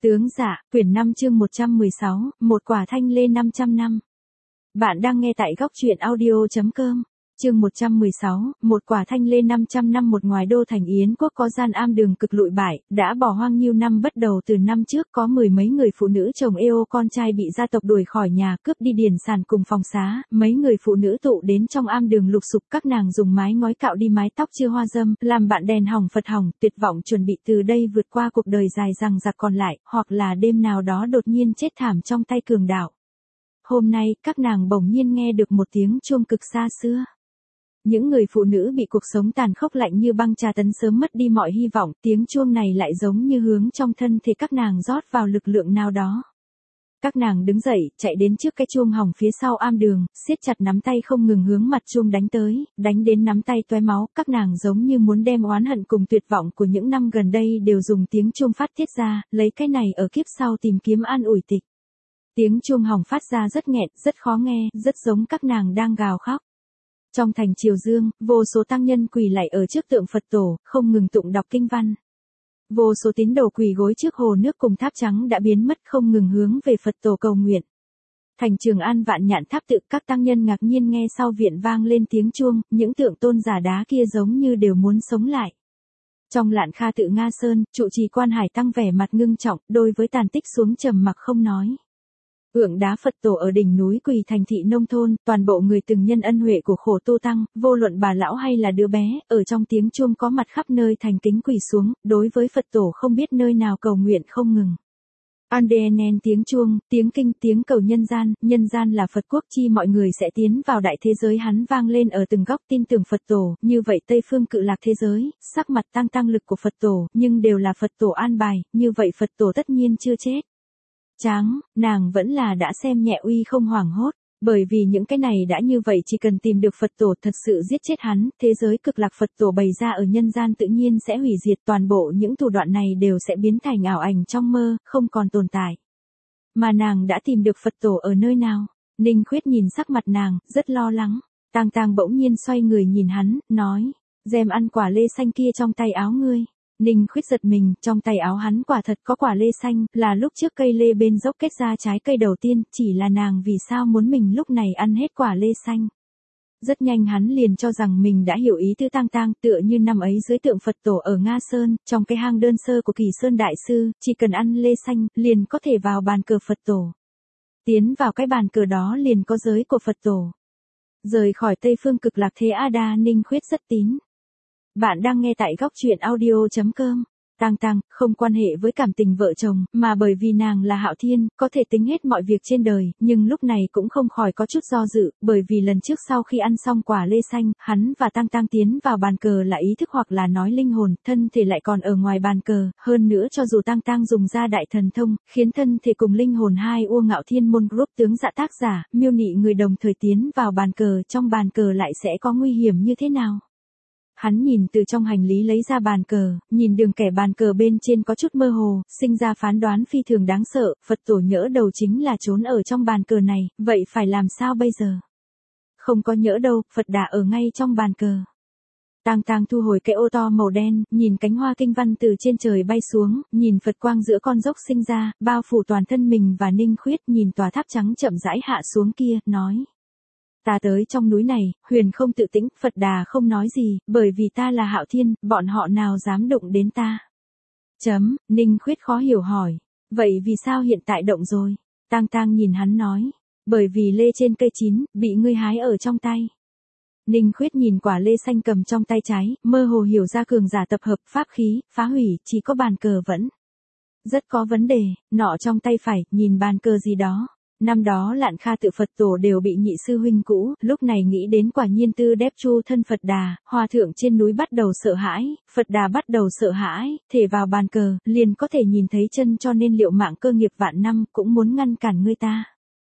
Tướng dạ, quyển 5 chương 116, một quả thanh lê 500 năm. Bạn đang nghe tại góc truyện audio.com. Chương 116, một quả thanh lê 500 năm. Một ngoài đô thành Yến quốc có gian am đường cực lụi bại, đã bỏ hoang nhiêu năm. Bắt đầu từ năm trước có mười mấy người phụ nữ chồng eo con trai bị gia tộc đuổi khỏi nhà, cướp đi điền sản cùng phòng xá. Mấy người phụ nữ tụ đến trong am đường lục sục, các nàng dùng mái ngói cạo đi mái tóc chưa hoa dâm, làm bạn đèn hỏng Phật hỏng, tuyệt vọng chuẩn bị từ đây vượt qua cuộc đời dài dằng dặc còn lại, hoặc là đêm nào đó đột nhiên chết thảm trong tay cường đạo. Hôm nay, các nàng bỗng nhiên nghe được một tiếng chuông cực xa xưa. Những người phụ nữ bị cuộc sống tàn khốc lạnh như băng tra tấn sớm mất đi mọi hy vọng, tiếng chuông này lại giống như hướng trong thân thể các nàng rót vào lực lượng nào đó. Các nàng đứng dậy, chạy đến trước cái chuông hỏng phía sau am đường, siết chặt nắm tay không ngừng hướng mặt chuông đánh tới, đánh đến nắm tay tóe máu. Các nàng giống như muốn đem oán hận cùng tuyệt vọng của những năm gần đây đều dùng tiếng chuông phát tiết ra, lấy cái này ở kiếp sau tìm kiếm an ủi tịch. Tiếng chuông hỏng phát ra rất nghẹn, rất khó nghe, rất giống các nàng đang gào khóc. Trong thành Triều Dương, vô số tăng nhân quỳ lạy ở trước tượng Phật tổ, không ngừng tụng đọc kinh văn. Vô số tín đồ quỳ gối trước hồ nước cùng tháp trắng đã biến mất, không ngừng hướng về Phật tổ cầu nguyện. Thành Trường An Vạn Nhạn Tháp tự, các tăng nhân ngạc nhiên nghe sau viện vang lên tiếng chuông, những tượng tôn giả đá kia giống như đều muốn sống lại. Trong Lạn Kha tự Nga Sơn, trụ trì Quan Hải tăng vẻ mặt ngưng trọng, đối với tàn tích xuống trầm mặc không nói. Tượng đá Phật tổ ở đỉnh núi quỳ thành thị nông thôn, toàn bộ người từng nhân ân huệ của khổ tu tăng, vô luận bà lão hay là đứa bé, ở trong tiếng chuông có mặt khắp nơi thành kính quỳ xuống, đối với Phật tổ không biết nơi nào cầu nguyện không ngừng. Andenen tiếng chuông, tiếng kinh, tiếng cầu nhân gian là Phật quốc chi, mọi người sẽ tiến vào đại thế giới. Hắn vang lên ở từng góc, tin tưởng Phật tổ, như vậy Tây phương Cự Lạc thế giới, sắc mặt tăng lực của Phật tổ, nhưng đều là Phật tổ an bài, như vậy Phật tổ tất nhiên chưa chết. Tráng, nàng vẫn là đã xem nhẹ uy không hoảng hốt, bởi vì những cái này đã như vậy, chỉ cần tìm được Phật tổ thật sự giết chết hắn, thế giới Cực Lạc Phật tổ bày ra ở nhân gian tự nhiên sẽ hủy diệt, toàn bộ những thủ đoạn này đều sẽ biến thành ảo ảnh trong mơ, không còn tồn tại. Mà nàng đã tìm được Phật tổ ở nơi nào? Ninh Khuyết nhìn sắc mặt nàng, rất lo lắng. Tang bỗng nhiên xoay người nhìn hắn, nói, gem ăn quả lê xanh kia trong tay áo ngươi. Ninh Khuyết giật mình, trong tay áo hắn quả thật có quả lê xanh, là lúc trước cây lê bên dốc kết ra trái cây đầu tiên, chỉ là nàng vì sao muốn mình lúc này ăn hết quả lê xanh. Rất nhanh hắn liền cho rằng mình đã hiểu ý tư Tang, tựa như năm ấy dưới tượng Phật tổ ở Nga Sơn, trong cái hang đơn sơ của Kỳ Sơn Đại Sư, chỉ cần ăn lê xanh, liền có thể vào bàn cờ Phật tổ. Tiến vào cái bàn cờ đó liền có giới của Phật tổ. Rời khỏi Tây phương Cực Lạc thế Ada. Ninh Khuyết rất tín. Bạn đang nghe tại góc truyện audio.com. Tang không quan hệ với cảm tình vợ chồng, mà bởi vì nàng là Hạo Thiên, có thể tính hết mọi việc trên đời, nhưng lúc này cũng không khỏi có chút do dự, bởi vì lần trước sau khi ăn xong quả lê xanh, hắn và Tang tiến vào bàn cờ là ý thức hoặc là nói linh hồn, thân thể lại còn ở ngoài bàn cờ, hơn nữa cho dù Tang dùng ra đại thần thông, khiến thân thể cùng linh hồn hai U Ngạo Thiên môn group tướng dạ tác giả, miêu nị người đồng thời tiến vào bàn cờ, trong bàn cờ lại sẽ có nguy hiểm như thế nào? Hắn nhìn từ trong hành lý lấy ra bàn cờ, nhìn đường kẻ bàn cờ bên trên có chút mơ hồ, sinh ra phán đoán phi thường đáng sợ, Phật tổ nhỡ đầu chính là trốn ở trong bàn cờ này, vậy phải làm sao bây giờ? Không có nhỡ đâu, Phật đã ở ngay trong bàn cờ. Tang thu hồi cái ô to màu đen, nhìn cánh hoa kinh văn từ trên trời bay xuống, nhìn Phật quang giữa con dốc sinh ra, bao phủ toàn thân mình và Ninh Khuyết, nhìn tòa tháp trắng chậm rãi hạ xuống kia, nói. Ta tới trong núi này, huyền không tự tĩnh, Phật Đà không nói gì, bởi vì ta là Hạo Thiên, bọn họ nào dám động đến ta. Ninh Khuyết khó hiểu hỏi, vậy vì sao hiện tại động rồi? Tang nhìn hắn nói, bởi vì lê trên cây chín, bị ngươi hái ở trong tay. Ninh Khuyết nhìn quả lê xanh cầm trong tay trái, mơ hồ hiểu ra cường giả tập hợp pháp khí, phá hủy, chỉ có bàn cờ vẫn rất có vấn đề, nọ trong tay phải, nhìn bàn cờ gì đó. Năm đó Lạn Kha tự Phật tổ đều bị nhị sư huynh cũ, lúc này nghĩ đến quả nhiên tư đép chu thân Phật Đà, hòa thượng trên núi bắt đầu sợ hãi, Phật Đà bắt đầu sợ hãi, thể vào bàn cờ, liền có thể nhìn thấy chân, cho nên liệu mạng cơ nghiệp vạn năm, cũng muốn ngăn cản ngươi ta.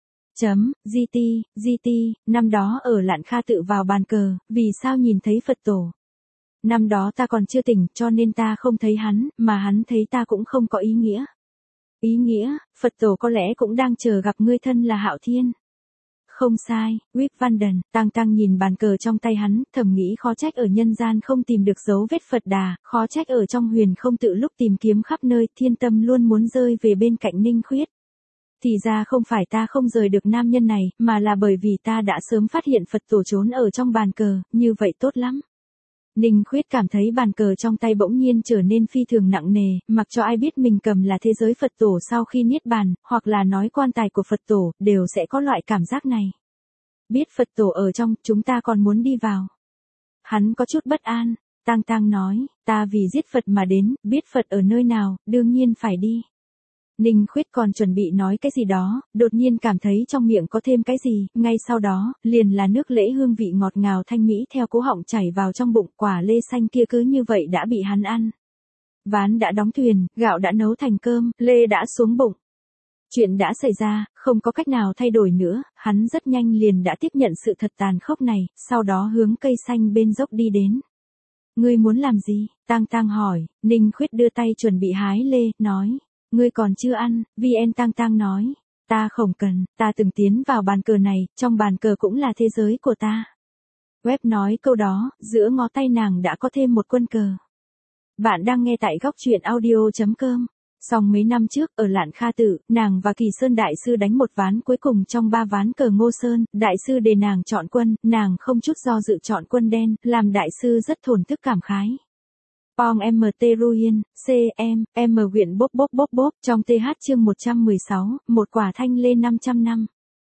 GT, năm đó ở Lạn Kha tự vào bàn cờ, vì sao nhìn thấy Phật tổ? Năm đó ta còn chưa tỉnh, cho nên ta không thấy hắn, mà hắn thấy ta cũng không có ý nghĩa. Ý nghĩa, Phật tổ có lẽ cũng đang chờ gặp ngươi thân là Hạo Thiên. Không sai, Rip Van Đần, Tăng Tăng nhìn bàn cờ trong tay hắn, thầm nghĩ khó trách ở nhân gian không tìm được dấu vết Phật Đà, khó trách ở trong huyền không tự lúc tìm kiếm khắp nơi, thiên tâm luôn muốn rơi về bên cạnh Ninh Khuyết. Thì ra không phải ta không rời được nam nhân này, mà là bởi vì ta đã sớm phát hiện Phật tổ trốn ở trong bàn cờ, như vậy tốt lắm. Ninh Khuyết cảm thấy bàn cờ trong tay bỗng nhiên trở nên phi thường nặng nề, mặc cho ai biết mình cầm là thế giới Phật tổ sau khi niết bàn, hoặc là nói quan tài của Phật tổ, đều sẽ có loại cảm giác này. Biết Phật tổ ở trong, chúng ta còn muốn đi vào. Hắn có chút bất an, Tăng Tăng nói, ta vì giết Phật mà đến, biết Phật ở nơi nào, đương nhiên phải đi. Ninh Khuyết còn chuẩn bị nói cái gì đó, đột nhiên cảm thấy trong miệng có thêm cái gì, ngay sau đó, liền là nước lễ hương vị ngọt ngào thanh mỹ theo cố họng chảy vào trong bụng, quả lê xanh kia cứ như vậy đã bị hắn ăn. Ván đã đóng thuyền, gạo đã nấu thành cơm, lê đã xuống bụng. Chuyện đã xảy ra, không có cách nào thay đổi nữa, hắn rất nhanh liền đã tiếp nhận sự thật tàn khốc này, sau đó hướng cây xanh bên dốc đi đến. Ngươi muốn làm gì? Tang Tang hỏi, Ninh Khuyết đưa tay chuẩn bị hái lê, nói. Ngươi còn chưa ăn, VN Tăng Tăng nói. Ta không cần, ta từng tiến vào bàn cờ này, trong bàn cờ cũng là thế giới của ta. Web nói câu đó, giữa ngó tay nàng đã có thêm một quân cờ. Bạn đang nghe tại góc truyện audio.com. Xong mấy năm trước, ở Lạn Kha Tự, nàng và Kỳ Sơn Đại Sư đánh một ván cuối cùng trong 3 ván cờ Ngô Sơn, Đại Sư để nàng chọn quân, nàng không chút do dự chọn quân đen, làm Đại Sư rất thổn thức cảm khái. Pong MT Ruin, CM, M huyện bốp bốp bốp bốp, trong TH chương 116, một quả thanh lê 500 năm.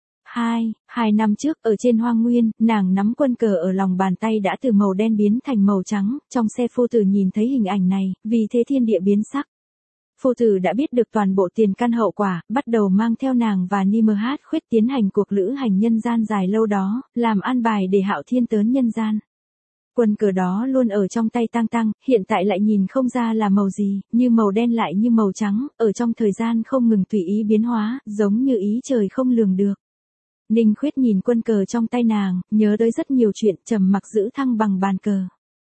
2 năm trước, ở trên hoang nguyên, nàng nắm quân cờ ở lòng bàn tay đã từ màu đen biến thành màu trắng, trong xe phu tử nhìn thấy hình ảnh này, vì thế thiên địa biến sắc. Phu tử đã biết được toàn bộ tiền căn hậu quả, bắt đầu mang theo nàng và Nimrod Khuyết tiến hành cuộc lữ hành nhân gian dài lâu đó, làm an bài để Hạo Thiên tớn nhân gian. Quân cờ đó luôn ở trong tay Tăng Tăng, hiện tại lại nhìn không ra là màu gì, như màu đen lại như màu trắng, ở trong thời gian không ngừng tùy ý biến hóa, giống như ý trời không lường được. Ninh Khuyết nhìn quân cờ trong tay nàng, nhớ tới rất nhiều chuyện, trầm mặc giữ thăng bằng bàn cờ.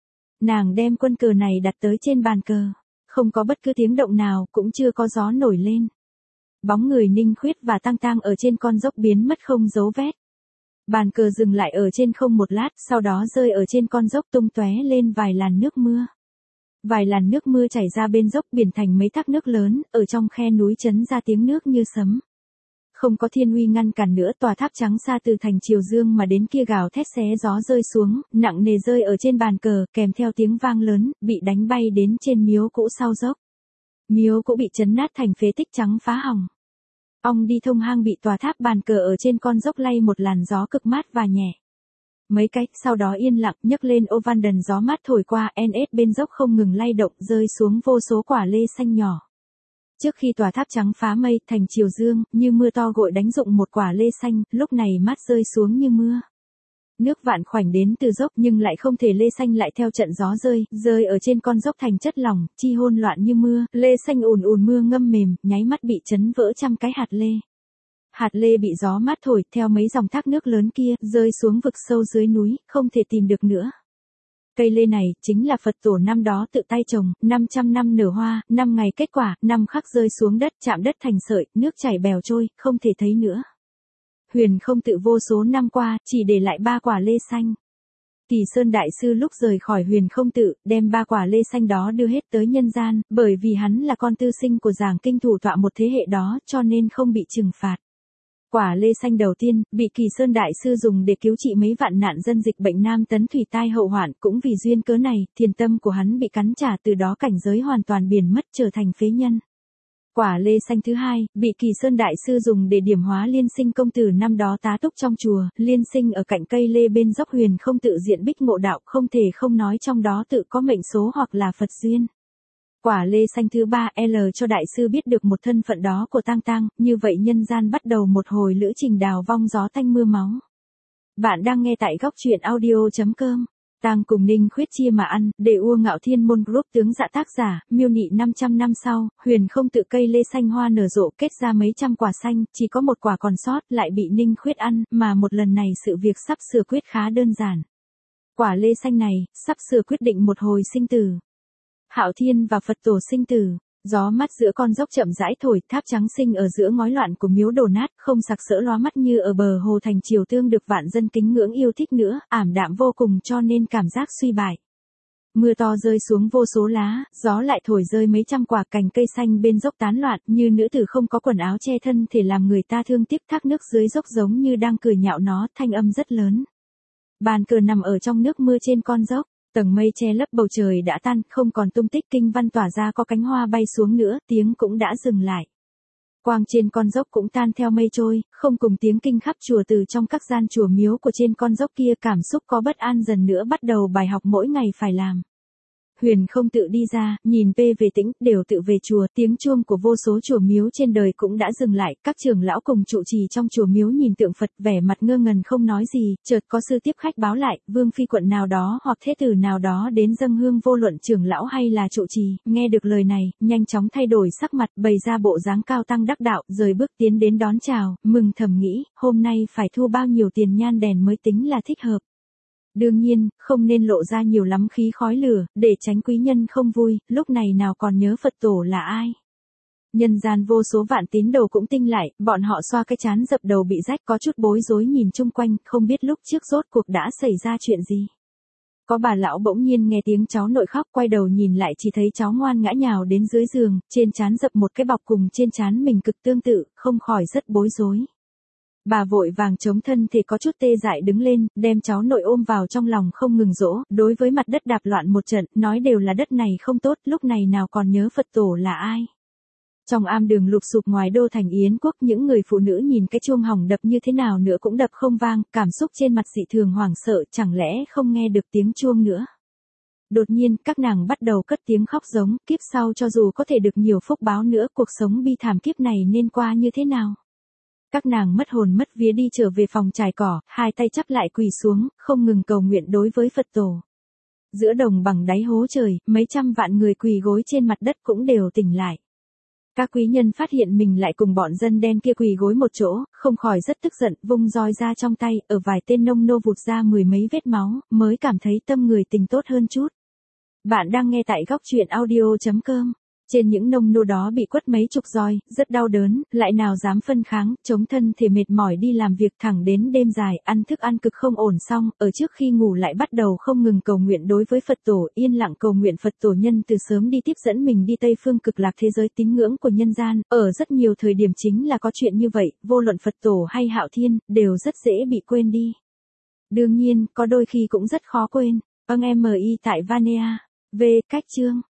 Nàng đem quân cờ này đặt tới trên bàn cờ, không có bất cứ tiếng động nào, cũng chưa có gió nổi lên. Bóng người Ninh Khuyết và Tăng Tăng ở trên con dốc biến mất không dấu vết. Bàn cờ dừng lại ở trên không một lát, sau đó rơi ở trên con dốc tung tóe lên vài làn nước mưa. Vài làn nước mưa chảy ra bên dốc biển thành mấy thác nước lớn, ở trong khe núi chấn ra tiếng nước như sấm. Không có thiên uy ngăn cản nữa, tòa tháp trắng xa từ thành Triều Dương mà đến kia gào thét xé gió rơi xuống, nặng nề rơi ở trên bàn cờ, kèm theo tiếng vang lớn, bị đánh bay đến trên miếu cũ sau dốc. Miếu cũ bị chấn nát thành phế tích trắng phá hỏng. Ong đi thông hang bị tòa tháp bàn cờ ở trên con dốc lay một làn gió cực mát và nhẹ. Mấy cách, sau đó yên lặng, nhấc lên ô van đần gió mát thổi qua, NS bên dốc không ngừng lay động, rơi xuống vô số quả lê xanh nhỏ. Trước khi tòa tháp trắng phá mây, thành Triều Dương, như mưa to gội đánh rụng một quả lê xanh, lúc này mát rơi xuống như mưa. Nước vạn khoảnh đến từ dốc nhưng lại không thể lê xanh lại theo trận gió rơi ở trên con dốc thành chất lỏng, chi hôn loạn như mưa, lê xanh ùn ùn mưa ngâm mềm, nháy mắt bị chấn vỡ trăm cái hạt lê. Hạt lê bị gió mát thổi theo mấy dòng thác nước lớn kia, rơi xuống vực sâu dưới núi, không thể tìm được nữa. Cây lê này, chính là Phật tổ năm đó tự tay trồng, 500 năm nở hoa, 5 ngày kết quả, 5 khắc rơi xuống đất, chạm đất thành sợi, nước chảy bèo trôi, không thể thấy nữa. Huyền không tự vô số năm qua, chỉ để lại 3 quả lê xanh. Kỳ Sơn Đại Sư lúc rời khỏi huyền không tự, đem 3 quả lê xanh đó đưa hết tới nhân gian, bởi vì hắn là con tư sinh của giảng kinh thủ tọa một thế hệ đó, cho nên không bị trừng phạt. Quả lê xanh đầu tiên, bị Kỳ Sơn Đại Sư dùng để cứu trị mấy vạn nạn dân dịch bệnh Nam Tấn Thủy tai hậu hoạn, cũng vì duyên cớ này, thiền tâm của hắn bị cắn trả, từ đó cảnh giới hoàn toàn biến mất, trở thành phế nhân. Quả lê xanh thứ hai, bị Kỳ Sơn Đại Sư dùng để điểm hóa Liên Sinh công tử năm đó tá túc trong chùa, Liên Sinh ở cạnh cây lê bên dốc huyền không tự diện bích ngộ đạo, không thể không nói trong đó tự có mệnh số hoặc là Phật duyên. Quả lê xanh thứ ba, L cho Đại Sư biết được một thân phận đó của Tăng Tăng, như vậy nhân gian bắt đầu một hồi lữ trình đào vong gió tanh mưa máu. Bạn đang nghe tại góc truyện audio.com. Tang cùng Ninh Khuyết chia mà ăn, để ua ngạo thiên môn group tướng dạ tác giả, miêu nị 500 năm sau, huyền không tự cây lê xanh hoa nở rộ kết ra mấy trăm quả xanh, chỉ có một quả còn sót lại bị Ninh Khuyết ăn, mà một lần này sự việc sắp sửa quyết khá đơn giản. Quả lê xanh này, sắp sửa quyết định một hồi sinh tử. Hạo Thiên và Phật tổ sinh tử. Gió mát giữa con dốc chậm rãi thổi, tháp trắng xinh ở giữa ngói loạn của miếu đổ nát, không sặc sỡ lóa mắt như ở bờ hồ thành Triều Tương được vạn dân kính ngưỡng yêu thích nữa, ảm đạm vô cùng cho nên cảm giác suy bại. Mưa to rơi xuống vô số lá, gió lại thổi rơi mấy trăm quả cành cây xanh bên dốc tán loạn, như nữ tử không có quần áo che thân thể làm người ta thương tiếc, thác nước dưới dốc giống như đang cười nhạo nó, thanh âm rất lớn. Bàn cờ nằm ở trong nước mưa trên con dốc, tầng mây che lấp bầu trời đã tan, không còn tung tích kinh văn tỏa ra, có cánh hoa bay xuống nữa, tiếng cũng đã dừng lại. Quang trên con dốc cũng tan theo mây trôi, không cùng tiếng kinh khắp chùa từ trong các gian chùa miếu của trên con dốc kia, cảm xúc có bất an dần nữa bắt đầu bài học mỗi ngày phải làm. Huyền không tự đi ra, nhìn về tĩnh, đều tự về chùa, tiếng chuông của vô số chùa miếu trên đời cũng đã dừng lại, các trưởng lão cùng trụ trì trong chùa miếu nhìn tượng Phật vẻ mặt ngơ ngẩn không nói gì, chợt có sư tiếp khách báo lại, vương phi quận nào đó hoặc thế tử nào đó đến dâng hương, vô luận trưởng lão hay là trụ trì, nghe được lời này, nhanh chóng thay đổi sắc mặt, bày ra bộ dáng cao tăng đắc đạo, rời bước tiến đến đón chào, mừng thầm nghĩ, hôm nay phải thu bao nhiêu tiền nhan đèn mới tính là thích hợp. Đương nhiên, không nên lộ ra nhiều lắm khí khói lửa, để tránh quý nhân không vui, lúc này nào còn nhớ Phật tổ là ai. Nhân gian vô số vạn tín đồ cũng tinh lại, bọn họ xoa cái trán dập đầu bị rách, có chút bối rối nhìn chung quanh, không biết lúc trước rốt cuộc đã xảy ra chuyện gì. Có bà lão bỗng nhiên nghe tiếng cháu nội khóc, quay đầu nhìn lại chỉ thấy cháu ngoan ngã nhào đến dưới giường, trên trán dập một cái bọc cùng trên trán mình cực tương tự, không khỏi rất bối rối. Bà vội vàng chống thân thể có chút tê dại đứng lên, đem cháu nội ôm vào trong lòng không ngừng dỗ, đối với mặt đất đạp loạn một trận, nói đều là đất này không tốt, lúc này nào còn nhớ Phật tổ là ai. Trong am đường lụp sụp ngoài đô thành Yến Quốc, những người phụ nữ nhìn cái chuông hỏng đập như thế nào nữa cũng đập không vang, cảm xúc trên mặt dị thường hoảng sợ, chẳng lẽ không nghe được tiếng chuông nữa. Đột nhiên, các nàng bắt đầu cất tiếng khóc giống, kiếp sau cho dù có thể được nhiều phúc báo nữa, cuộc sống bi thảm kiếp này nên qua như thế nào. Các nàng mất hồn mất vía đi trở về phòng trải cỏ, hai tay chắp lại quỳ xuống, không ngừng cầu nguyện đối với Phật tổ. Giữa đồng bằng đáy hố trời, mấy trăm vạn người quỳ gối trên mặt đất cũng đều tỉnh lại. Các quý nhân phát hiện mình lại cùng bọn dân đen kia quỳ gối một chỗ, không khỏi rất tức giận, vung roi ra trong tay, ở vài tên nông nô vụt ra mười mấy vết máu, mới cảm thấy tâm người tình tốt hơn chút. Bạn đang nghe tại góc truyện audio.com. Trên những nông nô đó bị quất mấy chục roi, rất đau đớn, lại nào dám phân kháng, chống thân thể mệt mỏi đi làm việc thẳng đến đêm dài, ăn thức ăn cực không ổn xong, ở trước khi ngủ lại bắt đầu không ngừng cầu nguyện đối với Phật tổ, yên lặng cầu nguyện Phật tổ nhân từ sớm đi tiếp dẫn mình đi Tây phương cực lạc thế giới tín ngưỡng của nhân gian, ở rất nhiều thời điểm chính là có chuyện như vậy, vô luận Phật tổ hay Hạo Thiên, đều rất dễ bị quên đi. Đương nhiên, có đôi khi cũng rất khó quên, MI tại Vanea, V. Cách chương.